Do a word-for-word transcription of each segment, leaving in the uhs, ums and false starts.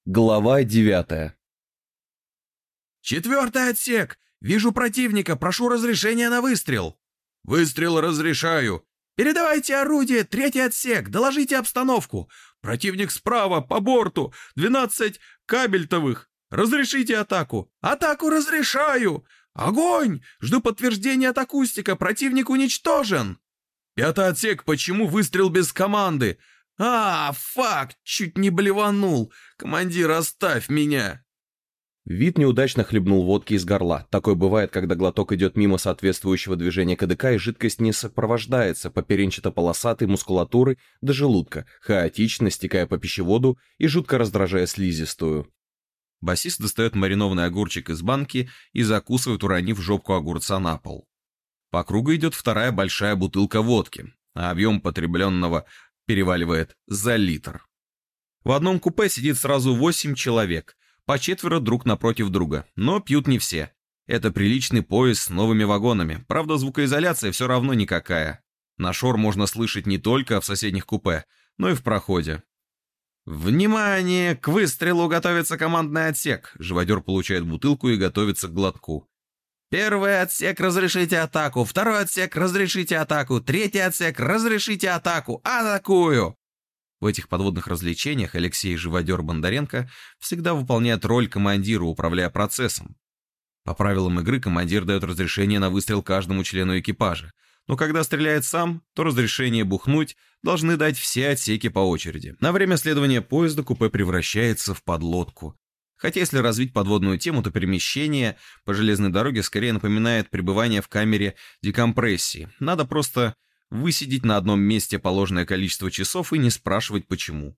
Глава девятая. «Четвертый отсек! Вижу противника, прошу разрешения на выстрел!» «Выстрел разрешаю!» «Передавайте орудие, третий отсек, доложите обстановку!» «Противник справа, по борту, двенадцать кабельтовых! Разрешите атаку!» «Атаку разрешаю!» «Огонь! Жду подтверждения от акустика, противник уничтожен!» «Пятый отсек, почему выстрел без команды?» «А, фак, чуть не блеванул! Командир, оставь меня!» Вид неудачно хлебнул водки из горла. Такое бывает, когда глоток идет мимо соответствующего движения КДК, и жидкость не сопровождается поперенчато-полосатой мускулатуры до желудка, хаотично стекая по пищеводу и жутко раздражая слизистую. Басист достает маринованный огурчик из банки и закусывает, уронив жопку огурца на пол. По кругу идет вторая большая бутылка водки, а объем потребленного переваливает за литр. В одном купе сидит сразу восемь человек, по четверо друг напротив друга, но пьют не все. Это приличный поезд с новыми вагонами, правда звукоизоляция все равно никакая. На шор можно слышать не только в соседних купе, но и в проходе. «Внимание! К выстрелу готовится командный отсек!» Живодер получает бутылку и готовится к глотку. «Первый отсек, разрешите атаку! Второй отсек, разрешите атаку! Третий отсек, разрешите атаку! Атакую!» В этих подводных развлечениях Алексей Живодер Бондаренко всегда выполняет роль командира, управляя процессом. По правилам игры командир дает разрешение на выстрел каждому члену экипажа, но когда стреляет сам, то разрешение бухнуть должны дать все отсеки по очереди. На время следования поезда купе превращается в подлодку. Хотя если развить подводную тему, то перемещение по железной дороге скорее напоминает пребывание в камере декомпрессии. Надо просто высидеть на одном месте положенное количество часов и не спрашивать почему.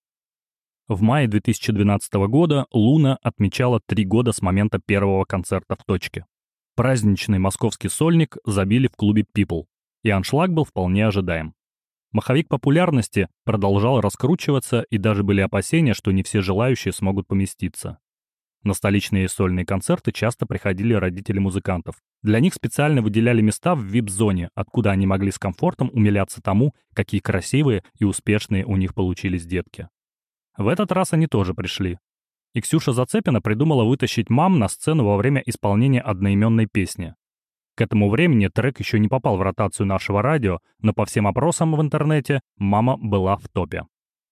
В мае две тысячи двенадцатого года Луна отмечала три года с момента первого концерта в точке. Праздничный московский сольник забили в клубе People, и аншлаг был вполне ожидаем. Маховик популярности продолжал раскручиваться, и даже были опасения, что не все желающие смогут поместиться. На столичные сольные концерты часто приходили родители музыкантов. Для них специально выделяли места в ви ай пи-зоне, откуда они могли с комфортом умиляться тому, какие красивые и успешные у них получились детки. В этот раз они тоже пришли. И Ксюша Зацепина придумала вытащить мам на сцену во время исполнения одноименной песни. К этому времени трек еще не попал в ротацию нашего радио, но по всем опросам в интернете мама была в топе.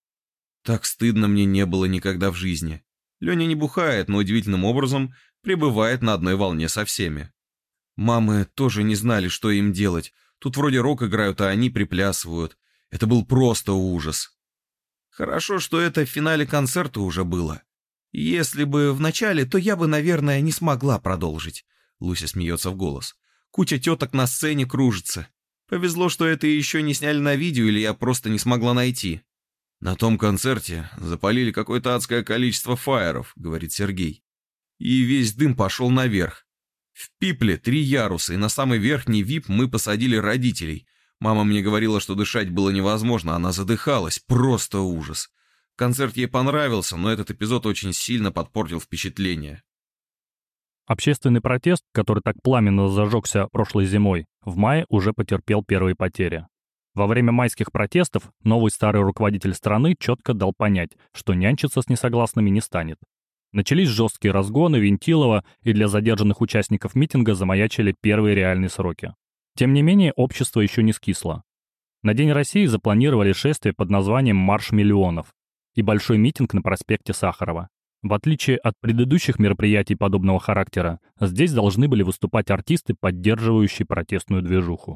Так стыдно мне не было никогда в жизни. Леня не бухает, но удивительным образом пребывает на одной волне со всеми. Мамы тоже не знали, что им делать. Тут вроде рок играют, а они приплясывают. Это был просто ужас. Хорошо, что это в финале концерта уже было. Если бы в начале, то я бы, наверное, не смогла продолжить. Луся смеется в голос. Куча теток на сцене кружится. Повезло, что это еще не сняли на видео, или я просто не смогла найти. На том концерте запалили какое-то адское количество фаеров, говорит Сергей. И весь дым пошел наверх. В Пипле три яруса, и на самый верхний ви ай пи мы посадили родителей. Мама мне говорила, что дышать было невозможно, она задыхалась. Просто ужас. Концерт ей понравился, но этот эпизод очень сильно подпортил впечатление. Общественный протест, который так пламенно зажегся прошлой зимой, в мае уже потерпел первые потери. Во время майских протестов новый старый руководитель страны четко дал понять, что нянчиться с несогласными не станет. Начались жесткие разгоны Винтилова, и для задержанных участников митинга замаячили первые реальные сроки. Тем не менее, общество еще не скисло. На День России запланировали шествие под названием «Марш миллионов» и большой митинг на проспекте Сахарова. В отличие от предыдущих мероприятий подобного характера, здесь должны были выступать артисты, поддерживающие протестную движуху.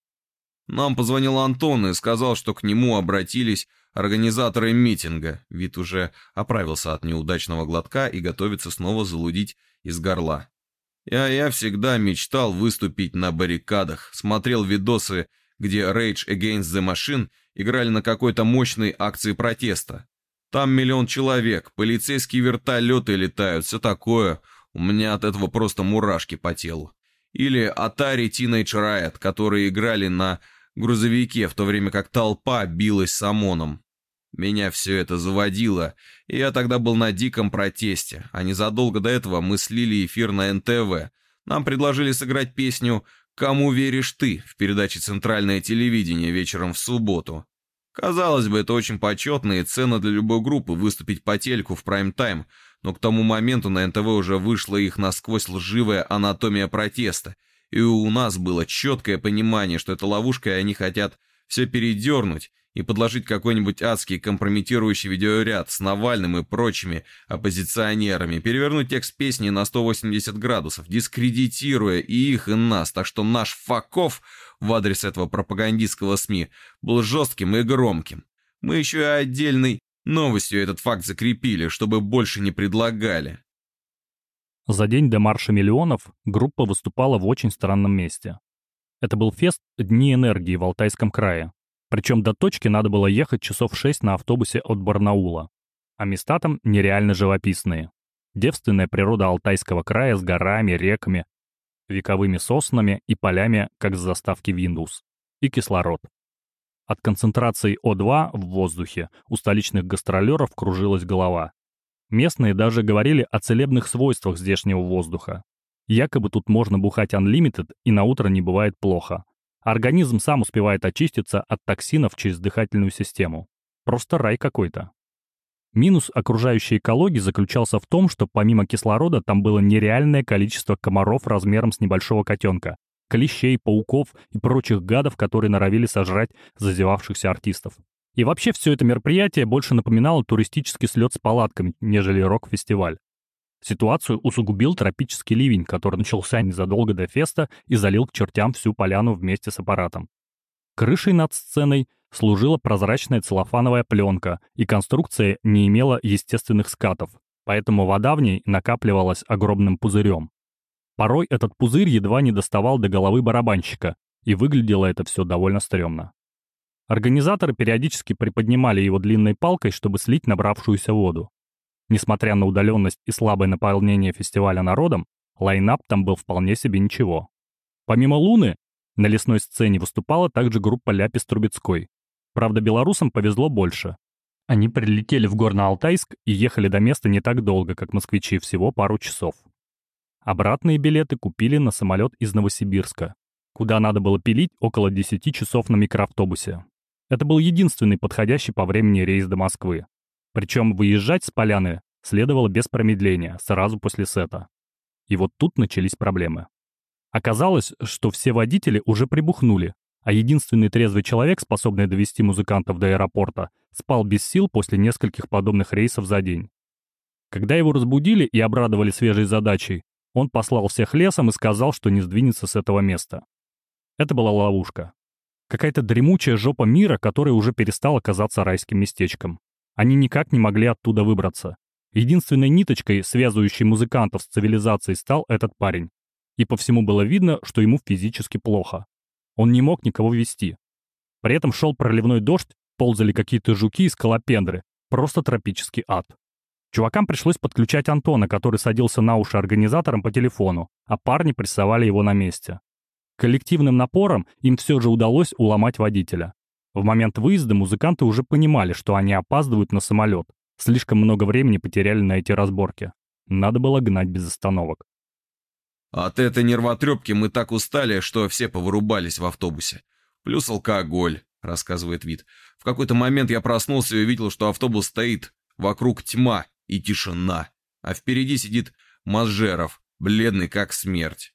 Нам позвонил Антон и сказал, что к нему обратились организаторы митинга. Вид уже оправился от неудачного глотка и готовится снова залудить из горла. Я, я всегда мечтал выступить на баррикадах, смотрел видосы, где Rage Against the Machine играли на какой-то мощной акции протеста. Там миллион человек, полицейские вертолеты летают, все такое. У меня от этого просто мурашки по телу. Или Atari Teenage Riot, которые играли на грузовике, в то время как толпа билась с ОМОНом. Меня все это заводило, и я тогда был на диком протесте, а незадолго до этого мы слили эфир на эн тэ вэ. Нам предложили сыграть песню «Кому веришь ты» в передаче «Центральное телевидение» вечером в субботу. Казалось бы, это очень почетно и ценно для любой группы выступить по телеку в прайм-тайм, но к тому моменту на эн тэ вэ уже вышла их насквозь лживая анатомия протеста, и у нас было четкое понимание, что это ловушка, и они хотят все передернуть и подложить какой-нибудь адский компрометирующий видеоряд с Навальным и прочими оппозиционерами, перевернуть текст песни на сто восемьдесят градусов, дискредитируя и их, и нас, так что наш факов в адрес этого пропагандистского СМИ был жестким и громким. Мы еще и отдельной новостью этот факт закрепили, чтобы больше не предлагали. За день до марша миллионов группа выступала в очень странном месте. Это был фест «Дни энергии» в Алтайском крае. Причем до точки надо было ехать часов шесть на автобусе от Барнаула. А места там нереально живописные. Девственная природа Алтайского края с горами, реками, вековыми соснами и полями, как с заставки Windows. И кислород. От концентрации О два в воздухе у столичных гастролеров кружилась голова. Местные даже говорили о целебных свойствах здешнего воздуха. Якобы тут можно бухать unlimited, и на утро не бывает плохо. Организм сам успевает очиститься от токсинов через дыхательную систему. Просто рай какой-то. Минус окружающей экологии заключался в том, что помимо кислорода там было нереальное количество комаров размером с небольшого котенка, клещей, пауков и прочих гадов, которые норовили сожрать зазевавшихся артистов. И вообще все это мероприятие больше напоминало туристический слет с палатками, нежели рок-фестиваль. Ситуацию усугубил тропический ливень, который начался незадолго до феста и залил к чертям всю поляну вместе с аппаратом. Крышей над сценой служила прозрачная целлофановая пленка, и конструкция не имела естественных скатов, поэтому вода в ней накапливалась огромным пузырем. Порой этот пузырь едва не доставал до головы барабанщика, и выглядело это все довольно стрёмно. Организаторы периодически приподнимали его длинной палкой, чтобы слить набравшуюся воду. Несмотря на удаленность и слабое наполнение фестиваля народом, лайнап там был вполне себе ничего. Помимо Луны, на лесной сцене выступала также группа Ляпис-Трубецкой. Правда, белорусам повезло больше. Они прилетели в Горно-Алтайск и ехали до места не так долго, как москвичи, всего пару часов. Обратные билеты купили на самолет из Новосибирска, куда надо было пилить около десяти часов на микроавтобусе. Это был единственный подходящий по времени рейс до Москвы. Причем выезжать с поляны следовало без промедления, сразу после сета. И вот тут начались проблемы. Оказалось, что все водители уже прибухнули, а единственный трезвый человек, способный довести музыкантов до аэропорта, спал без сил после нескольких подобных рейсов за день. Когда его разбудили и обрадовали свежей задачей, он послал всех лесом и сказал, что не сдвинется с этого места. Это была ловушка. Какая-то дремучая жопа мира, которая уже перестала казаться райским местечком. Они никак не могли оттуда выбраться. Единственной ниточкой, связывающей музыкантов с цивилизацией, стал этот парень. И по всему было видно, что ему физически плохо. Он не мог никого вести. При этом шел проливной дождь, ползали какие-то жуки и скалопендры. Просто тропический ад. Чувакам пришлось подключать Антона, который садился на уши организаторам по телефону, а парни прессовали его на месте. Коллективным напором им все же удалось уломать водителя. В момент выезда музыканты уже понимали, что они опаздывают на самолет. Слишком много времени потеряли на эти разборки. Надо было гнать без остановок. От этой нервотрепки мы так устали, что все повырубались в автобусе. Плюс алкоголь, рассказывает Вит. В какой-то момент я проснулся и увидел, что автобус стоит. Вокруг тьма и тишина. А впереди сидит Мазжеров, бледный как смерть.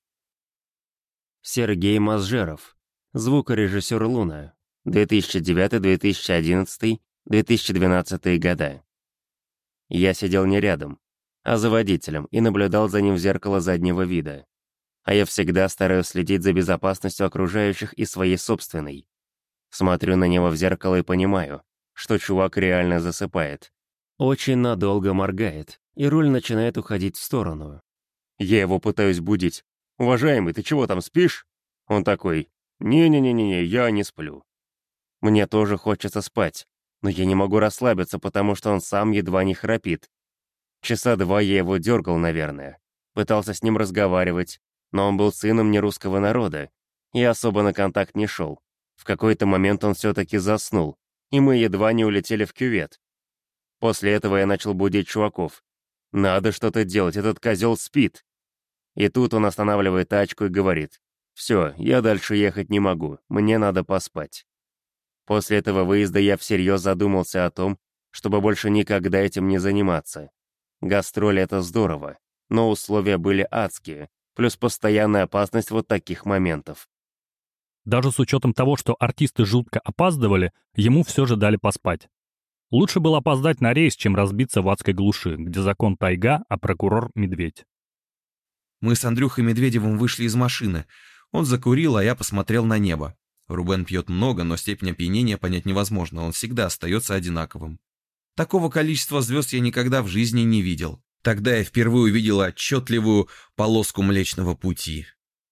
Сергей Мазжеров. Звукорежиссер «Луна». две тысячи девятый, две тысячи одиннадцатый, две тысячи двенадцатый года. Я сидел не рядом, а за водителем и наблюдал за ним в зеркало заднего вида. А я всегда стараюсь следить за безопасностью окружающих и своей собственной. Смотрю на него в зеркало и понимаю, что чувак реально засыпает. Очень надолго моргает, и руль начинает уходить в сторону. Я его пытаюсь будить. «Уважаемый, ты чего там, спишь?» Он такой: «Не-не-не-не, я не сплю». Мне тоже хочется спать, но я не могу расслабиться, потому что он сам едва не храпит. Часа два я его дергал, наверное. Пытался с ним разговаривать, но он был сыном нерусского народа и особо на контакт не шел. В какой-то момент он все-таки заснул, и мы едва не улетели в кювет. После этого я начал будить чуваков. «Надо что-то делать, этот козел спит». И тут он останавливает тачку и говорит: «Все, я дальше ехать не могу, мне надо поспать». После этого выезда я всерьез задумался о том, чтобы больше никогда этим не заниматься. Гастроли — это здорово, но условия были адские, плюс постоянная опасность вот таких моментов. Даже с учетом того, что артисты жутко опаздывали, ему все же дали поспать. Лучше было опоздать на рейс, чем разбиться в адской глуши, где закон тайга, а прокурор — медведь. Мы с Андрюхой Медведевым вышли из машины. Он закурил, а я посмотрел на небо. Рубен пьет много, но степень опьянения понять невозможно, он всегда остается одинаковым. Такого количества звезд я никогда в жизни не видел. Тогда я впервые увидел отчетливую полоску Млечного Пути.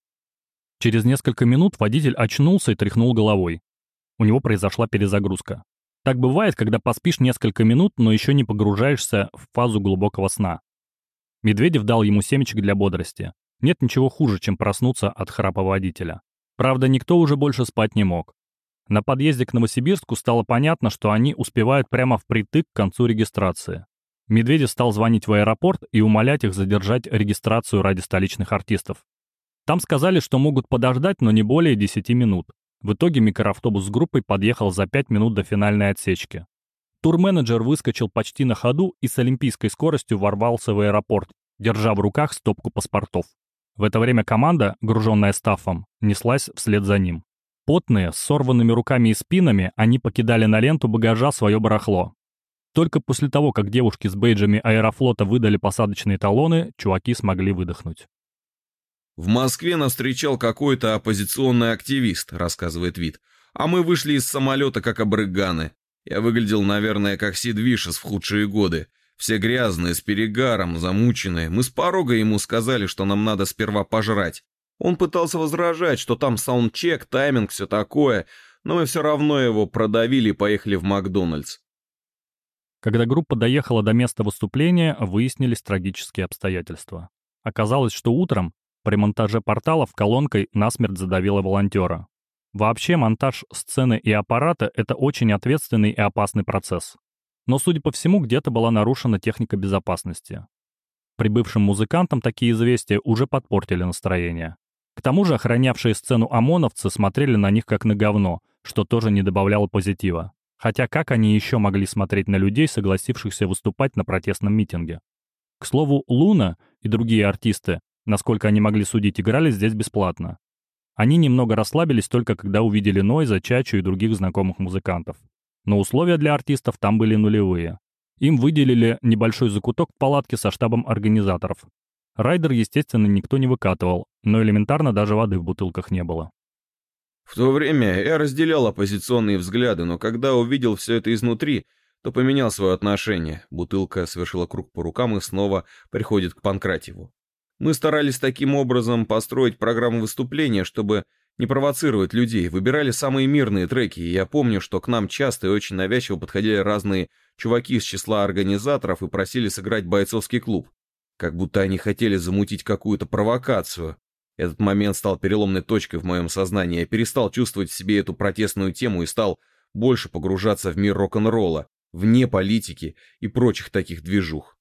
Через несколько минут водитель очнулся и тряхнул головой. У него произошла перезагрузка. Так бывает, когда поспишь несколько минут, но еще не погружаешься в фазу глубокого сна. Медведев дал ему семечек для бодрости. Нет ничего хуже, чем проснуться от храпа водителя. Правда, никто уже больше спать не мог. На подъезде к Новосибирску стало понятно, что они успевают прямо впритык к концу регистрации. Медведев стал звонить в аэропорт и умолять их задержать регистрацию ради столичных артистов. Там сказали, что могут подождать, но не более десяти минут. В итоге микроавтобус с группой подъехал за пять минут до финальной отсечки. Турменеджер выскочил почти на ходу и с олимпийской скоростью ворвался в аэропорт, держа в руках стопку паспортов. В это время команда, груженная стаффом, неслась вслед за ним. Потные, с сорванными руками и спинами, они покидали на ленту багажа свое барахло. Только после того, как девушки с бейджами Аэрофлота выдали посадочные талоны, чуваки смогли выдохнуть. «В Москве нас встречал какой-то оппозиционный активист», — рассказывает Вит. «А мы вышли из самолета как абрыганы. Я выглядел, наверное, как Сид Вишес в худшие годы. Все грязные, с перегаром, замученные. Мы с порога ему сказали, что нам надо сперва пожрать. Он пытался возражать, что там саундчек, тайминг, все такое, но мы все равно его продавили и поехали в Макдональдс». Когда группа доехала до места выступления, выяснились трагические обстоятельства. Оказалось, что утром при монтаже порталов колонкой насмерть задавило волонтера. Вообще, монтаж сцены и аппарата — это очень ответственный и опасный процесс. Но, судя по всему, где-то была нарушена техника безопасности. Прибывшим музыкантам такие известия уже подпортили настроение. К тому же охранявшие сцену ОМОНовцы смотрели на них как на говно, что тоже не добавляло позитива. Хотя как они еще могли смотреть на людей, согласившихся выступать на протестном митинге? К слову, Луна и другие артисты, насколько они могли судить, играли здесь бесплатно. Они немного расслабились только когда увидели Нойза, Чачу и других знакомых музыкантов. Но условия для артистов там были нулевые. Им выделили небольшой закуток в палатке со штабом организаторов. Райдер, естественно, никто не выкатывал, но элементарно даже воды в бутылках не было. В то время я разделял оппозиционные взгляды, но когда увидел все это изнутри, то поменял свое отношение. Бутылка совершила круг по рукам и снова приходит к Панкратьеву. Мы старались таким образом построить программу выступления, чтобы не провоцировать людей, выбирали самые мирные треки, и я помню, что к нам часто и очень навязчиво подходили разные чуваки из числа организаторов и просили сыграть бойцовский клуб, как будто они хотели замутить какую-то провокацию. Этот момент стал переломной точкой в моем сознании, я перестал чувствовать в себе эту протестную тему и стал больше погружаться в мир рок-н-ролла, вне политики и прочих таких движух.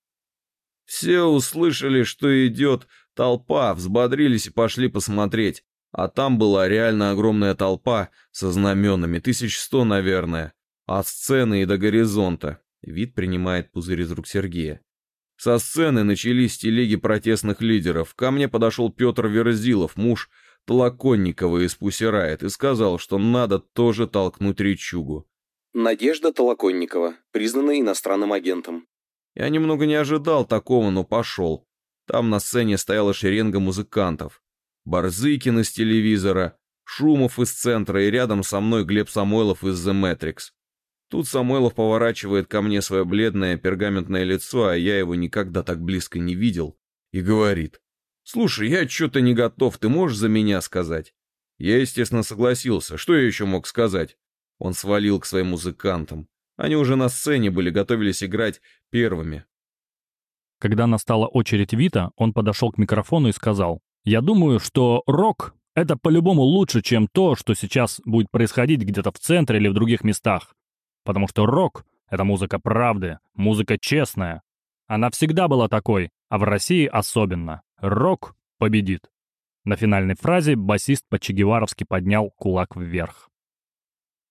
Все услышали, что идет толпа, взбодрились и пошли посмотреть. А там была реально огромная толпа со знаменами, тысяч сто, наверное, от сцены и до горизонта. Вид принимает пузырь из рук Сергея. Со сцены начались телеги протестных лидеров. Ко мне подошел Петр Верзилов, муж Толоконникова из Pussy Riot, и сказал, что надо тоже толкнуть речугу. Надежда Толоконникова, признанная иностранным агентом. Я немного не ожидал такого, но пошел. Там на сцене стояла шеренга музыкантов. Барзыкин из телевизора, Шумов из центра и рядом со мной Глеб Самойлов из The Matrix. Тут Самойлов поворачивает ко мне свое бледное пергаментное лицо, а я его никогда так близко не видел, и говорит: «Слушай, я что-то не готов, ты можешь за меня сказать?» Я, естественно, согласился. Что я еще мог сказать? Он свалил к своим музыкантам. Они уже на сцене были, готовились играть первыми. Когда настала очередь Вита, он подошел к микрофону и сказал: «Я думаю, что рок — это по-любому лучше, чем то, что сейчас будет происходить где-то в центре или в других местах. Потому что рок — это музыка правды, музыка честная. Она всегда была такой, а в России особенно. Рок победит». На финальной фразе басист по-чегеваровски поднял кулак вверх.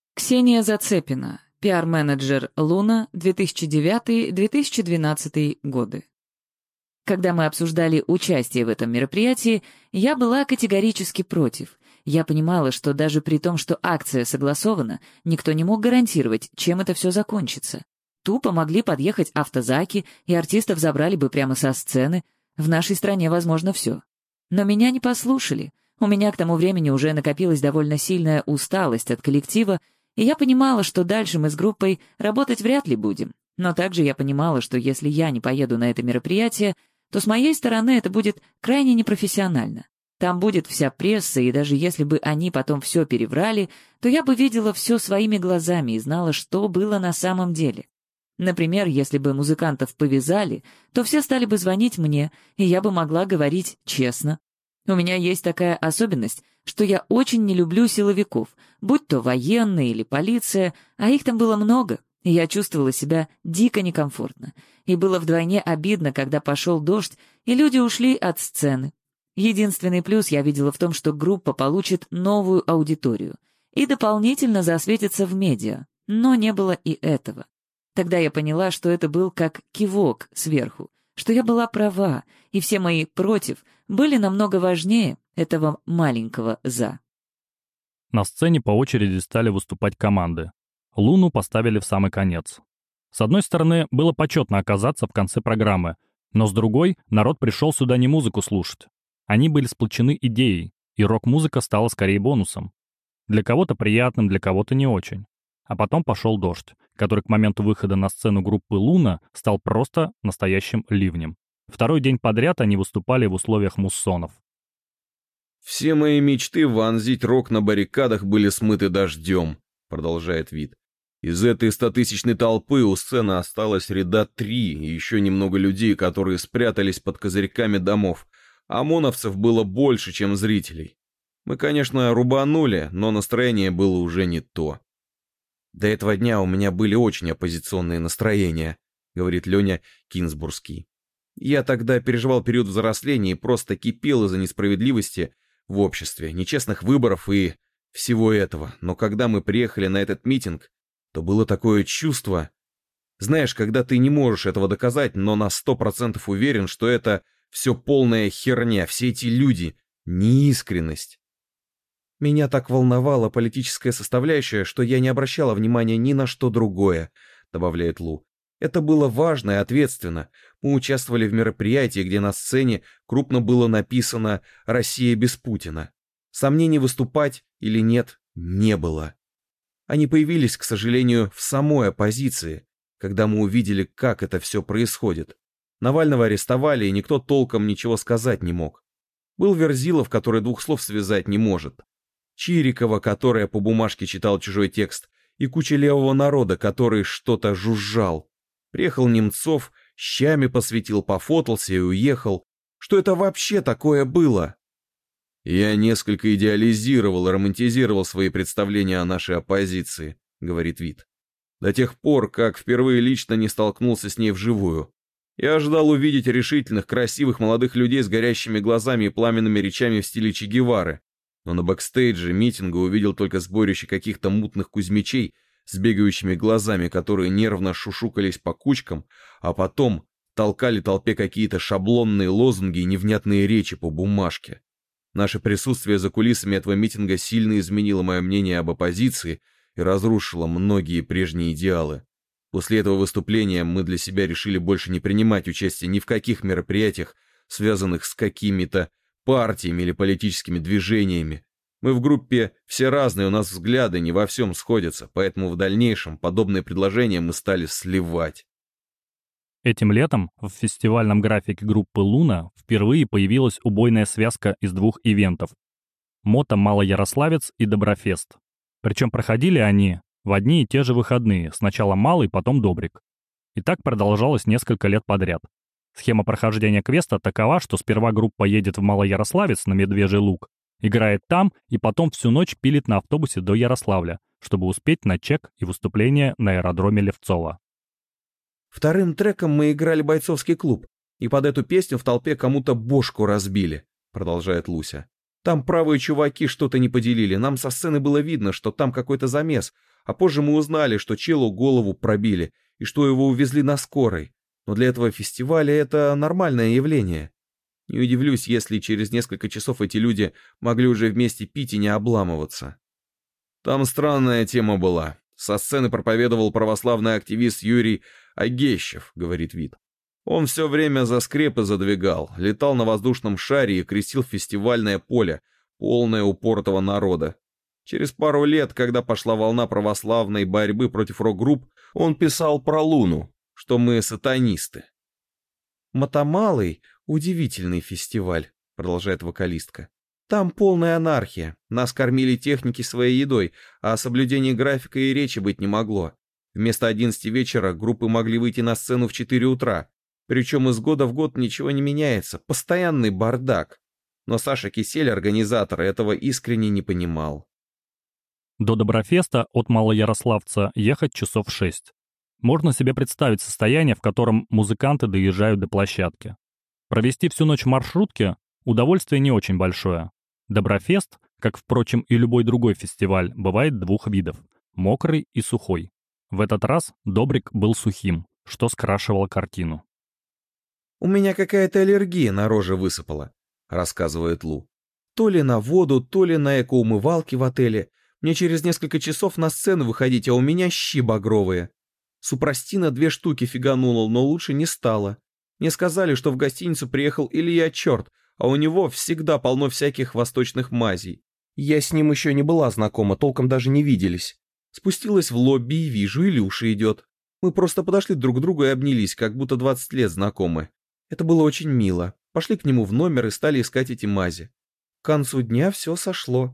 Ксения Зацепина, пиар-менеджер «Луна», две тысячи девятый — две тысячи двенадцатый годы. Когда мы обсуждали участие в этом мероприятии, я была категорически против. Я понимала, что даже при том, что акция согласована, никто не мог гарантировать, чем это все закончится. Тупо могли подъехать автозаки, и артистов забрали бы прямо со сцены. В нашей стране возможно все. Но меня не послушали. У меня к тому времени уже накопилась довольно сильная усталость от коллектива, и я понимала, что дальше мы с группой работать вряд ли будем. Но также я понимала, что если я не поеду на это мероприятие, то с моей стороны это будет крайне непрофессионально. Там будет вся пресса, и даже если бы они потом все переврали, то я бы видела все своими глазами и знала, что было на самом деле. Например, если бы музыкантов повязали, то все стали бы звонить мне, и я бы могла говорить честно. У меня есть такая особенность, что я очень не люблю силовиков, будь то военные или полиция, а их там было много, и я чувствовала себя дико некомфортно. И было вдвойне обидно, когда пошел дождь, и люди ушли от сцены. Единственный плюс я видела в том, что группа получит новую аудиторию и дополнительно засветится в медиа, но не было и этого. Тогда я поняла, что это был как кивок сверху, что я была права, и все мои «против» были намного важнее этого маленького «за». На сцене по очереди стали выступать команды. «Луну» поставили в самый конец. С одной стороны, было почетно оказаться в конце программы, но с другой, народ пришел сюда не музыку слушать. Они были сплочены идеей, и рок-музыка стала скорее бонусом. Для кого-то приятным, для кого-то не очень. А потом пошел дождь, который к моменту выхода на сцену группы «Луна» стал просто настоящим ливнем. Второй день подряд они выступали в условиях муссонов. «Все мои мечты вонзить рок на баррикадах были смыты дождем», — продолжает Вит. «Из этой стотысячной толпы у сцены осталось ряда три, и еще немного людей, которые спрятались под козырьками домов. ОМОНовцев было больше, чем зрителей. Мы, конечно, рубанули, но настроение было уже не то». «До этого дня у меня были очень оппозиционные настроения», — говорит Леня Кинзбургский. «Я тогда переживал период взросления и просто кипел из-за несправедливости в обществе, нечестных выборов и всего этого. Но когда мы приехали на этот митинг, то было такое чувство... Знаешь, когда ты не можешь этого доказать, но на сто процентов уверен, что это все полная херня, все эти люди, неискренность. Меня так волновала политическая составляющая, что я не обращала внимания ни на что другое», — добавляет Лу. «Это было важно и ответственно. Мы участвовали в мероприятии, где на сцене крупно было написано «Россия без Путина». Сомнений, выступать или нет, не было. Они появились, к сожалению, в самой оппозиции, когда мы увидели, как это все происходит. Навального арестовали, и никто толком ничего сказать не мог. Был Верзилов, который двух слов связать не может. Чирикова, которая по бумажке читал чужой текст, и куча левого народа, который что-то жужжал. Приехал Немцов, щами посветил, пофотался и уехал. Что это вообще такое было? «Я несколько идеализировал и романтизировал свои представления о нашей оппозиции», — говорит Вит. «До тех пор, как впервые лично не столкнулся с ней вживую. Я ожидал увидеть решительных, красивых молодых людей с горящими глазами и пламенными речами в стиле Че Гевары. Но на бэкстейдже митинга увидел только сборище каких-то мутных кузьмичей с бегающими глазами, которые нервно шушукались по кучкам, а потом толкали толпе какие-то шаблонные лозунги и невнятные речи по бумажке. Наше присутствие за кулисами этого митинга сильно изменило мое мнение об оппозиции и разрушило многие прежние идеалы. После этого выступления мы для себя решили больше не принимать участие ни в каких мероприятиях, связанных с какими-то партиями или политическими движениями. Мы в группе все разные, у нас взгляды не во всем сходятся, поэтому в дальнейшем подобные предложения мы стали сливать». Этим летом в фестивальном графике группы «Луна» впервые появилась убойная связка из двух ивентов — «Мото Малоярославец» и «Доброфест». Причем проходили они в одни и те же выходные, сначала Малый, потом Добрик. И так продолжалось несколько лет подряд. Схема прохождения квеста такова, что сперва группа едет в Малоярославец на Медвежий Луг, играет там и потом всю ночь пилит на автобусе до Ярославля, чтобы успеть на чек и выступление на аэродроме Левцово. «Вторым треком мы играли бойцовский клуб, и под эту песню в толпе кому-то бошку разбили», — продолжает Луся. Там правые чуваки что-то не поделили, нам со сцены было видно, что там какой-то замес, а позже мы узнали, что челу голову пробили и что его увезли на скорой. Но для этого фестиваля это нормальное явление. Не удивлюсь, если через несколько часов эти люди могли уже вместе пить и не обламываться. Там странная тема была. Со сцены проповедовал православный активист Юрий Агещев, говорит Вит. Он все время за скрепы задвигал, летал на воздушном шаре и крестил фестивальное поле, полное упоротого народа. Через пару лет, когда пошла волна православной борьбы против рок-групп, он писал про Луну, что мы сатанисты. «Мотомалый — удивительный фестиваль», — продолжает вокалистка. «Там полная анархия. Нас кормили техники своей едой, а о соблюдении графика и речи быть не могло. Вместо одиннадцати вечера группы могли выйти на сцену в четыре утра. Причем из года в год ничего не меняется. Постоянный бардак. Но Саша Кисель, организатор, этого искренне не понимал». До Доброфеста от Малоярославца ехать часов шесть. Можно себе представить состояние, в котором музыканты доезжают до площадки. Провести всю ночь в маршрутке – удовольствие не очень большое. Доброфест, как, впрочем, и любой другой фестиваль, бывает двух видов – мокрый и сухой. В этот раз Добрик был сухим, что скрашивало картину. «У меня какая-то аллергия на роже высыпала», — рассказывает Лу. «То ли на воду, то ли на экоумывалки в отеле. Мне через несколько часов на сцену выходить, а у меня щи багровые. Супрастина две штуки фиганула, но лучше не стало. Мне сказали, что в гостиницу приехал Илья Черт, а у него всегда полно всяких восточных мазей. Я с ним еще не была знакома, толком даже не виделись. Спустилась в лобби и вижу, Илюша идет. Мы просто подошли друг к другу и обнялись, как будто двадцать лет знакомы. Это было очень мило. Пошли к нему в номер и стали искать эти мази. К концу дня все сошло».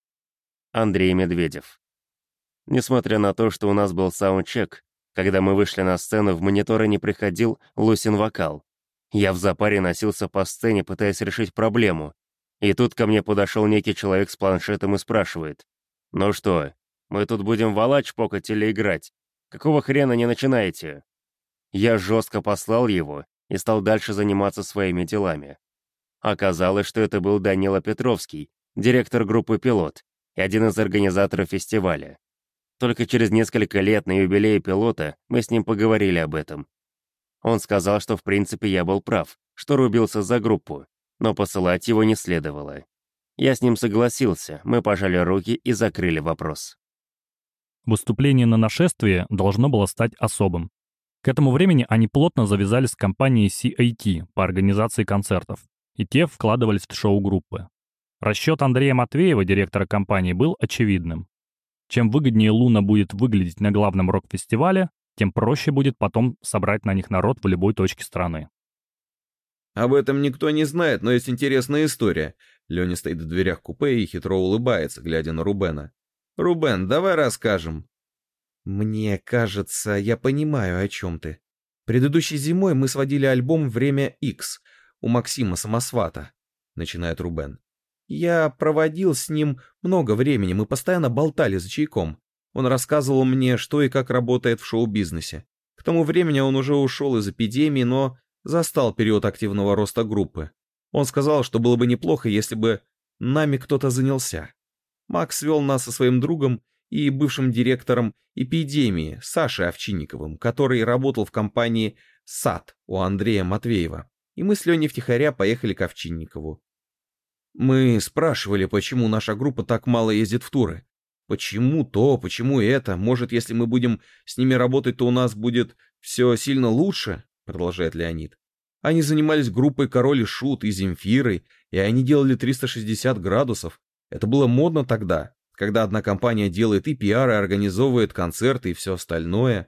Андрей Медведев. Несмотря на то, что у нас был саундчек, когда мы вышли на сцену, в мониторы не приходил Лусин вокал. Я в запаре носился по сцене, пытаясь решить проблему. И тут ко мне подошел некий человек с планшетом и спрашивает: «Ну что, мы тут будем валач покать или играть? Какого хрена не начинаете?» Я жестко послал его и стал дальше заниматься своими делами. Оказалось, что это был Данила Петровский, директор группы «Пилот» и один из организаторов фестиваля. Только через несколько лет на юбилее «Пилота» мы с ним поговорили об этом. Он сказал, что в принципе я был прав, что рубился за группу, но посылать его не следовало. Я с ним согласился, мы пожали руки и закрыли вопрос. Выступление на нашествии должно было стать особым. К этому времени они плотно завязались с компанией си эй ти по организации концертов, и те вкладывались в шоу группы. Расчет Андрея Матвеева, директора компании, был очевидным. Чем выгоднее Луна будет выглядеть на главном рок-фестивале, тем проще будет потом собрать на них народ в любой точке страны. «Об этом никто не знает, но есть интересная история». Леня стоит в дверях купе и хитро улыбается, глядя на Рубена. «Рубен, давай расскажем». «Мне кажется, я понимаю, о чем ты. Предыдущей зимой мы сводили альбом «Время Икс» у Максима Самосвата», — начинает Рубен. «Я проводил с ним много времени, мы постоянно болтали за чайком. Он рассказывал мне, что и как работает в шоу-бизнесе. К тому времени он уже ушел из эпидемии, но застал период активного роста группы. Он сказал, что было бы неплохо, если бы нами кто-то занялся. Макс свел нас со своим другом и бывшим директором эпидемии Сашей Овчинниковым, который работал в компании «САД» у Андрея Матвеева. И мы с Леней втихаря поехали к Овчинникову. Мы спрашивали, почему наша группа так мало ездит в туры. Почему то, почему это? Может, если мы будем с ними работать, то у нас будет все сильно лучше, продолжает Леонид. Они занимались группой Король и Шут и Земфирой, и они делали триста шестьдесят градусов. Это было модно тогда, когда одна компания делает и пиар, и организовывает концерты, и все остальное.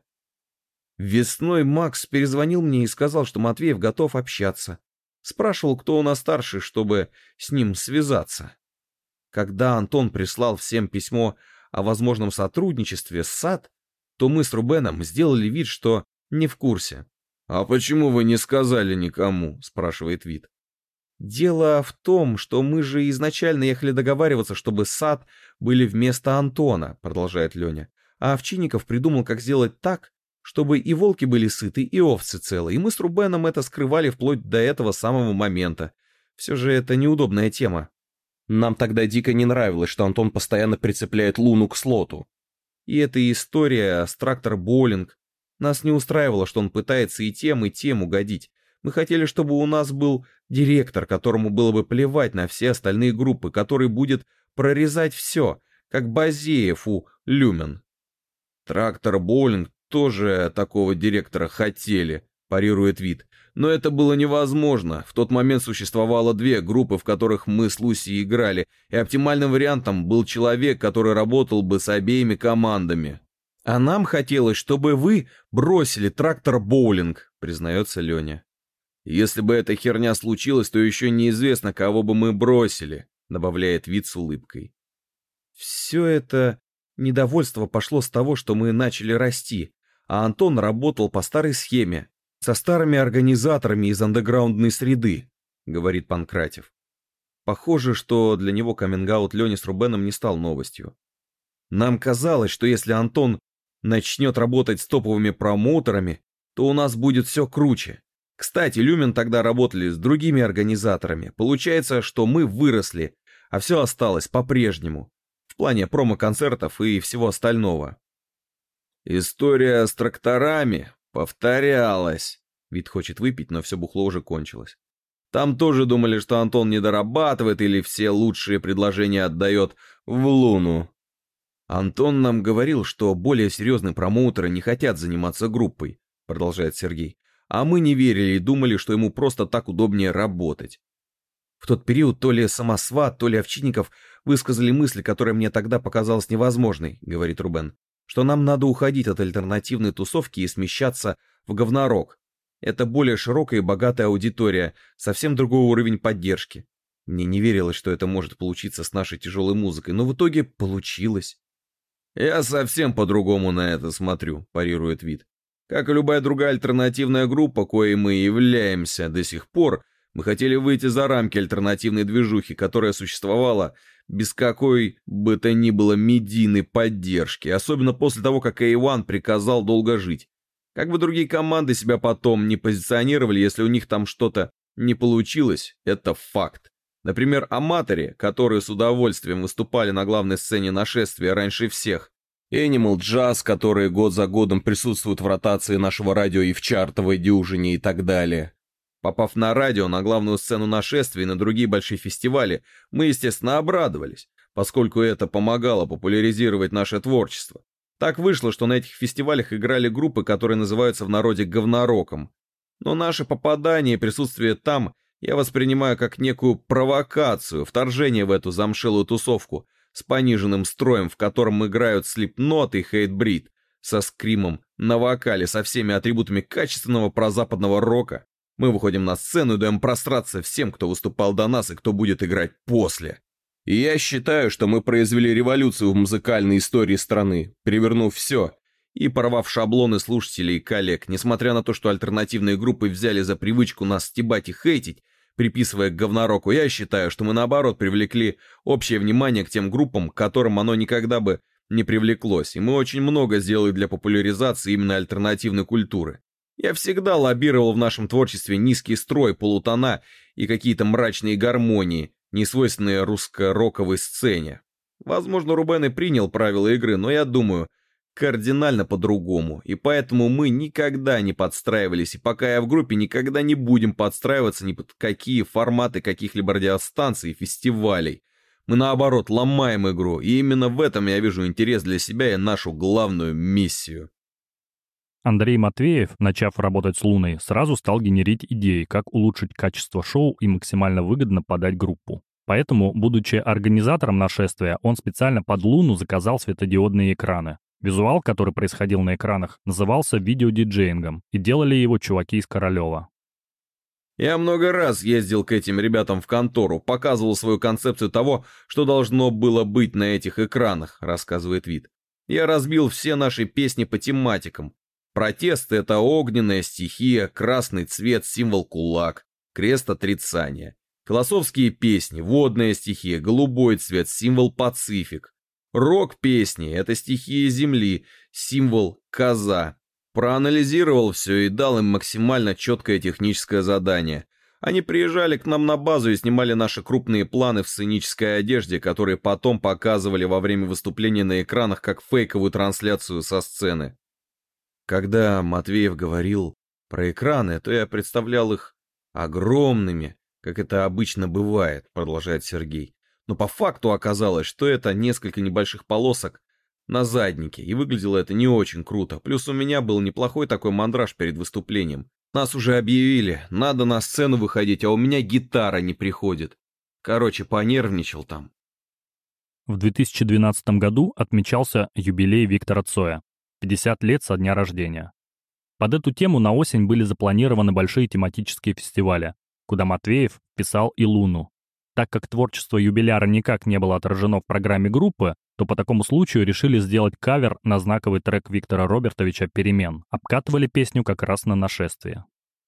Весной Макс перезвонил мне и сказал, что Матвеев готов общаться. Спрашивал, кто у нас старший, чтобы с ним связаться. Когда Антон прислал всем письмо о возможном сотрудничестве с САД, то мы с Рубеном сделали вид, что не в курсе. «А почему вы не сказали никому?» – спрашивает Вит. «Дело в том, что мы же изначально ехали договариваться, чтобы САД были вместо Антона», – продолжает Леня. «А Овчинников придумал, как сделать так, чтобы и волки были сыты, и овцы целы, и мы с Рубеном это скрывали вплоть до этого самого момента. Все же это неудобная тема». Нам тогда дико не нравилось, что Антон постоянно прицепляет Луну к слоту. И эта история с трактор-боулинг. Нас не устраивало, что он пытается и тем, и тем угодить. Мы хотели, чтобы у нас был директор, которому было бы плевать на все остальные группы, который будет прорезать все, как Базеев у Люмен. Трактор-боулинг тоже такого директора хотели, парирует Вит. Но это было невозможно. В тот момент существовало две группы, в которых мы с Луси играли, и оптимальным вариантом был человек, который работал бы с обеими командами. А нам хотелось, чтобы вы бросили трактор-боулинг, признается Леня. Если бы эта херня случилась, то еще неизвестно, кого бы мы бросили, добавляет Вит с улыбкой. Все это недовольство пошло с того, что мы начали расти, а Антон работал по старой схеме, со старыми организаторами из андеграундной среды, говорит Панкратев. Похоже, что для него каминг-аут Лени с Рубеном не стал новостью. Нам казалось, что если Антон начнет работать с топовыми промоутерами, то у нас будет все круче. Кстати, Люмен тогда работали с другими организаторами. Получается, что мы выросли, а все осталось по-прежнему. В плане промо-концертов и всего остального. История с тракторами повторялась. Вид хочет выпить, но все бухло уже кончилось. Там тоже думали, что Антон не дорабатывает или все лучшие предложения отдает в Луну. Антон нам говорил, что более серьезные промоутеры не хотят заниматься группой, продолжает Сергей. А мы не верили и думали, что ему просто так удобнее работать. В тот период то ли Самосват, то ли Овчинников высказали мысль, которая мне тогда показалась невозможной, говорит Рубен, что нам надо уходить от альтернативной тусовки и смещаться в говнорок. Это более широкая и богатая аудитория, совсем другой уровень поддержки. Мне не верилось, что это может получиться с нашей тяжелой музыкой, но в итоге получилось. Я совсем по-другому на это смотрю, парирует Вит. Как и любая другая альтернативная группа, коей мы являемся до сих пор, мы хотели выйти за рамки альтернативной движухи, которая существовала без какой бы то ни было медийной поддержки, особенно после того, как эй один приказал долго жить. Как бы другие команды себя потом не позиционировали, если у них там что-то не получилось, это факт. Например, Аматори, которые с удовольствием выступали на главной сцене нашествия раньше всех, Animal Jazz, которые год за годом присутствуют в ротации нашего радио и в чартовой дюжине и так далее. Попав на радио, на главную сцену нашествия и на другие большие фестивали, мы, естественно, обрадовались, поскольку это помогало популяризировать наше творчество. Так вышло, что на этих фестивалях играли группы, которые называются в народе говнороком. Но наше попадание и присутствие там я воспринимаю как некую провокацию, вторжение в эту замшелую тусовку, с пониженным строем, в котором играют Slipknot и Hatebreed, со скримом на вокале, со всеми атрибутами качественного прозападного рока. Мы выходим на сцену и даем простраться всем, кто выступал до нас и кто будет играть после. И я считаю, что мы произвели революцию в музыкальной истории страны, перевернув все и порвав шаблоны слушателей и коллег, несмотря на то, что альтернативные группы взяли за привычку нас стебать и хейтить, приписывая к говнороку, я считаю, что мы наоборот привлекли общее внимание к тем группам, к которым оно никогда бы не привлеклось, и мы очень много сделали для популяризации именно альтернативной культуры. Я всегда лоббировал в нашем творчестве низкий строй, полутона и какие-то мрачные гармонии, несвойственные русско-роковой сцене. Возможно, Рубен и принял правила игры, но я думаю, кардинально по-другому, и поэтому мы никогда не подстраивались, и пока я в группе, никогда не будем подстраиваться ни под какие форматы каких-либо радиостанций и фестивалей. Мы, наоборот, ломаем игру, и именно в этом я вижу интерес для себя и нашу главную миссию. Андрей Матвеев, начав работать с Луной, сразу стал генерить идеи, как улучшить качество шоу и максимально выгодно подать группу. Поэтому, будучи организатором нашествия, он специально под Луну заказал светодиодные экраны. Визуал, который происходил на экранах, назывался видеодиджеингом, и делали его чуваки из Королева. Я много раз ездил к этим ребятам в контору, показывал свою концепцию того, что должно было быть на этих экранах, рассказывает Вит. Я разбил все наши песни по тематикам. Протест — это огненная стихия, красный цвет, символ кулак, крест отрицания. Философские песни, водная стихия, голубой цвет, символ пацифик. Рок-песни — это стихия земли, символ коза. Проанализировал все и дал им максимально четкое техническое задание. Они приезжали к нам на базу и снимали наши крупные планы в сценической одежде, которые потом показывали во время выступления на экранах как фейковую трансляцию со сцены. Когда Матвеев говорил про экраны, то я представлял их огромными, как это обычно бывает, продолжает Сергей. Но по факту оказалось, что это несколько небольших полосок на заднике, и выглядело это не очень круто. Плюс у меня был неплохой такой мандраж перед выступлением. Нас уже объявили, надо на сцену выходить, а у меня гитара не приходит. Короче, понервничал там. В две тысячи двенадцатом году отмечался юбилей Виктора Цоя – пятьдесят лет со дня рождения. Под эту тему на осень были запланированы большие тематические фестивали, куда Матвеев писал и Луну. Так как творчество юбиляра никак не было отражено в программе группы, то по такому случаю решили сделать кавер на знаковый трек Виктора Робертовича «Перемен». Обкатывали песню как раз на нашествие.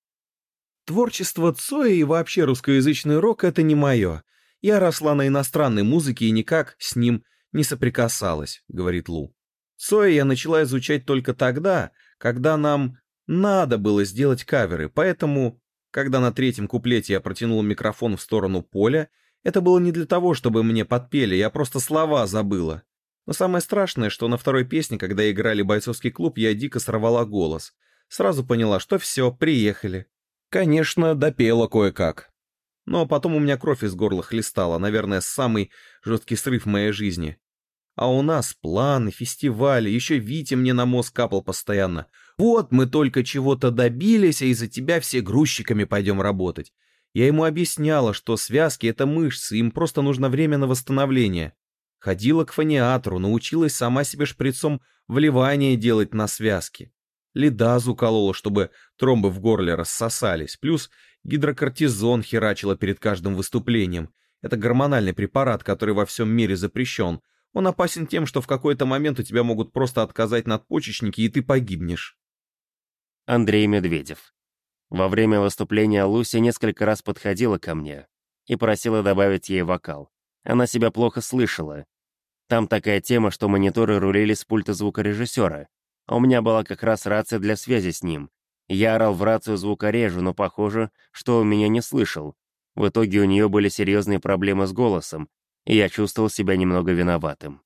Творчество Цоя и вообще русскоязычный рок — это не мое. Я росла на иностранной музыке и никак с ним не соприкасалась, говорит Лу. Цоя я начала изучать только тогда, когда нам надо было сделать каверы, поэтому, когда на третьем куплете я протянул микрофон в сторону поля, это было не для того, чтобы мне подпели, я просто слова забыла. Но самое страшное, что на второй песне, когда играли «Бойцовский клуб», я дико сорвала голос. Сразу поняла, что все, приехали. Конечно, допела кое-как. Но потом у меня кровь из горла хлестала, наверное, самый жесткий срыв в моей жизни. А у нас планы, фестивали, еще Витя мне на мозг капал постоянно. Вот мы только чего-то добились, а из-за тебя все грузчиками пойдем работать. Я ему объясняла, что связки — это мышцы, им просто нужно время на восстановление. Ходила к фониатру, научилась сама себе шприцом вливание делать на связки. Лидазу колола, чтобы тромбы в горле рассосались, плюс гидрокортизон херачила перед каждым выступлением. Это гормональный препарат, который во всем мире запрещен. Он опасен тем, что в какой-то момент у тебя могут просто отказать надпочечники, и ты погибнешь. Андрей Медведев. Во время выступления Луся несколько раз подходила ко мне и просила добавить ей вокал. Она себя плохо слышала. Там такая тема, что мониторы рулили с пульта звукорежиссера, а у меня была как раз рация для связи с ним. Я орал в рацию звукорежу, но похоже, что он меня не слышал. В итоге у нее были серьезные проблемы с голосом, и я чувствовал себя немного виноватым.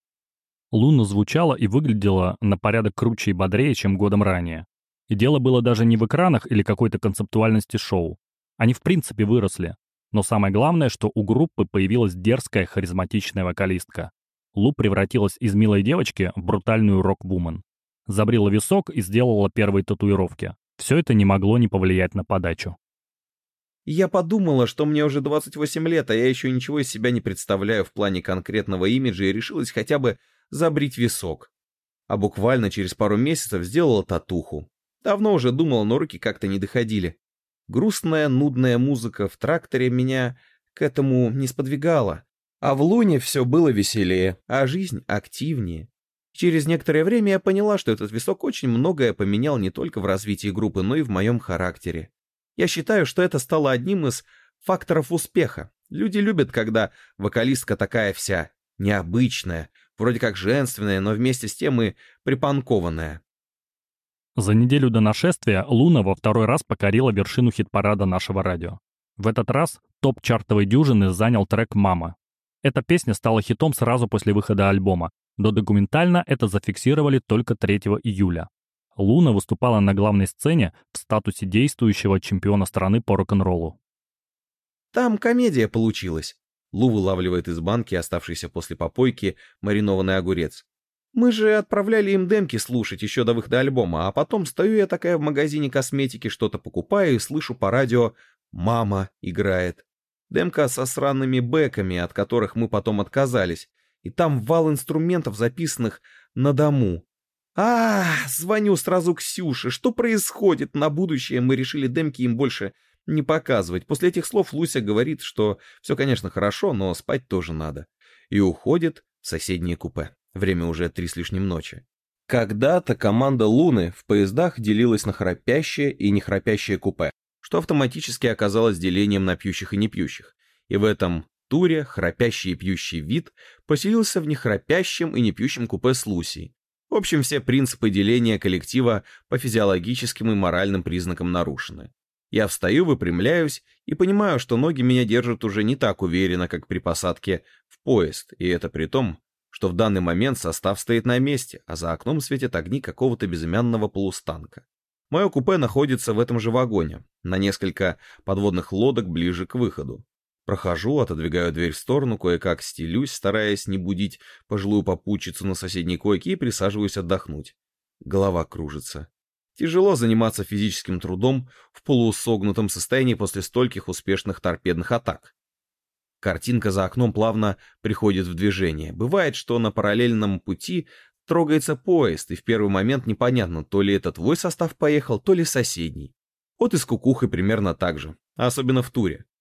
Луна звучала и выглядела на порядок круче и бодрее, чем годом ранее. И дело было даже не в экранах или какой-то концептуальности шоу. Они в принципе выросли. Но самое главное, что у группы появилась дерзкая, харизматичная вокалистка. Лу превратилась из милой девочки в брутальную рок-вумен. Забрила висок и сделала первые татуировки. Все это не могло не повлиять на подачу. Я подумала, что мне уже двадцать восемь лет, а я еще ничего из себя не представляю в плане конкретного имиджа и решилась хотя бы забрить висок. А буквально через пару месяцев сделала татуху. Давно уже думала, но руки как-то не доходили. Грустная, нудная музыка в тракторе меня к этому не сподвигала. А в Луне все было веселее, а жизнь активнее. Через некоторое время я поняла, что этот висок очень многое поменял не только в развитии группы, но и в моем характере. Я считаю, что это стало одним из факторов успеха. Люди любят, когда вокалистка такая вся необычная, вроде как женственная, но вместе с тем и припанкованная. За неделю до нашествия Луна во второй раз покорила вершину хит-парада нашего радио. В этот раз топ чартовой дюжины занял трек «Мама». Эта песня стала хитом сразу после выхода альбома, но документально это зафиксировали только третьего июля. Луна выступала на главной сцене в статусе действующего чемпиона страны по рок-н-роллу. Там комедия получилась. Лу вылавливает из банки оставшийся после попойки маринованный огурец. Мы же отправляли им демки слушать еще до выхода альбома, а потом стою я такая в магазине косметики, что-то покупаю и слышу по радио «Мама» играет. Демка со сраными бэками, от которых мы потом отказались. И там вал инструментов, записанных на дому. А, звоню сразу Ксюше. Что происходит? На будущее мы решили демки им больше не показывать. После этих слов Луся говорит, что все, конечно, хорошо, но спать тоже надо. И уходит в соседнее купе. Время уже три с лишним ночи. Когда-то команда Луны в поездах делилась на храпящее и нехрапящее купе, что автоматически оказалось делением на пьющих и непьющих. И в этом туре храпящий и пьющий вид поселился в нехрапящем и непьющем купе с Лусей. В общем, все принципы деления коллектива по физиологическим и моральным признакам нарушены. Я встаю, выпрямляюсь и понимаю, что ноги меня держат уже не так уверенно, как при посадке в поезд, и это при том, что в данный момент состав стоит на месте, а за окном светят огни какого-то безымянного полустанка. Мое купе находится в этом же вагоне, на несколько подводных лодок ближе к выходу. Прохожу, отодвигаю дверь в сторону, кое-как стелюсь, стараясь не будить пожилую попутчицу на соседней койке, и присаживаюсь отдохнуть. Голова кружится. Тяжело заниматься физическим трудом в полусогнутом состоянии после стольких успешных торпедных атак. Картинка за окном плавно приходит в движение. Бывает, что на параллельном пути трогается поезд, и в первый момент непонятно, то ли это твой состав поехал, то ли соседний. Вот и с кукухой примерно так же, особенно в туре.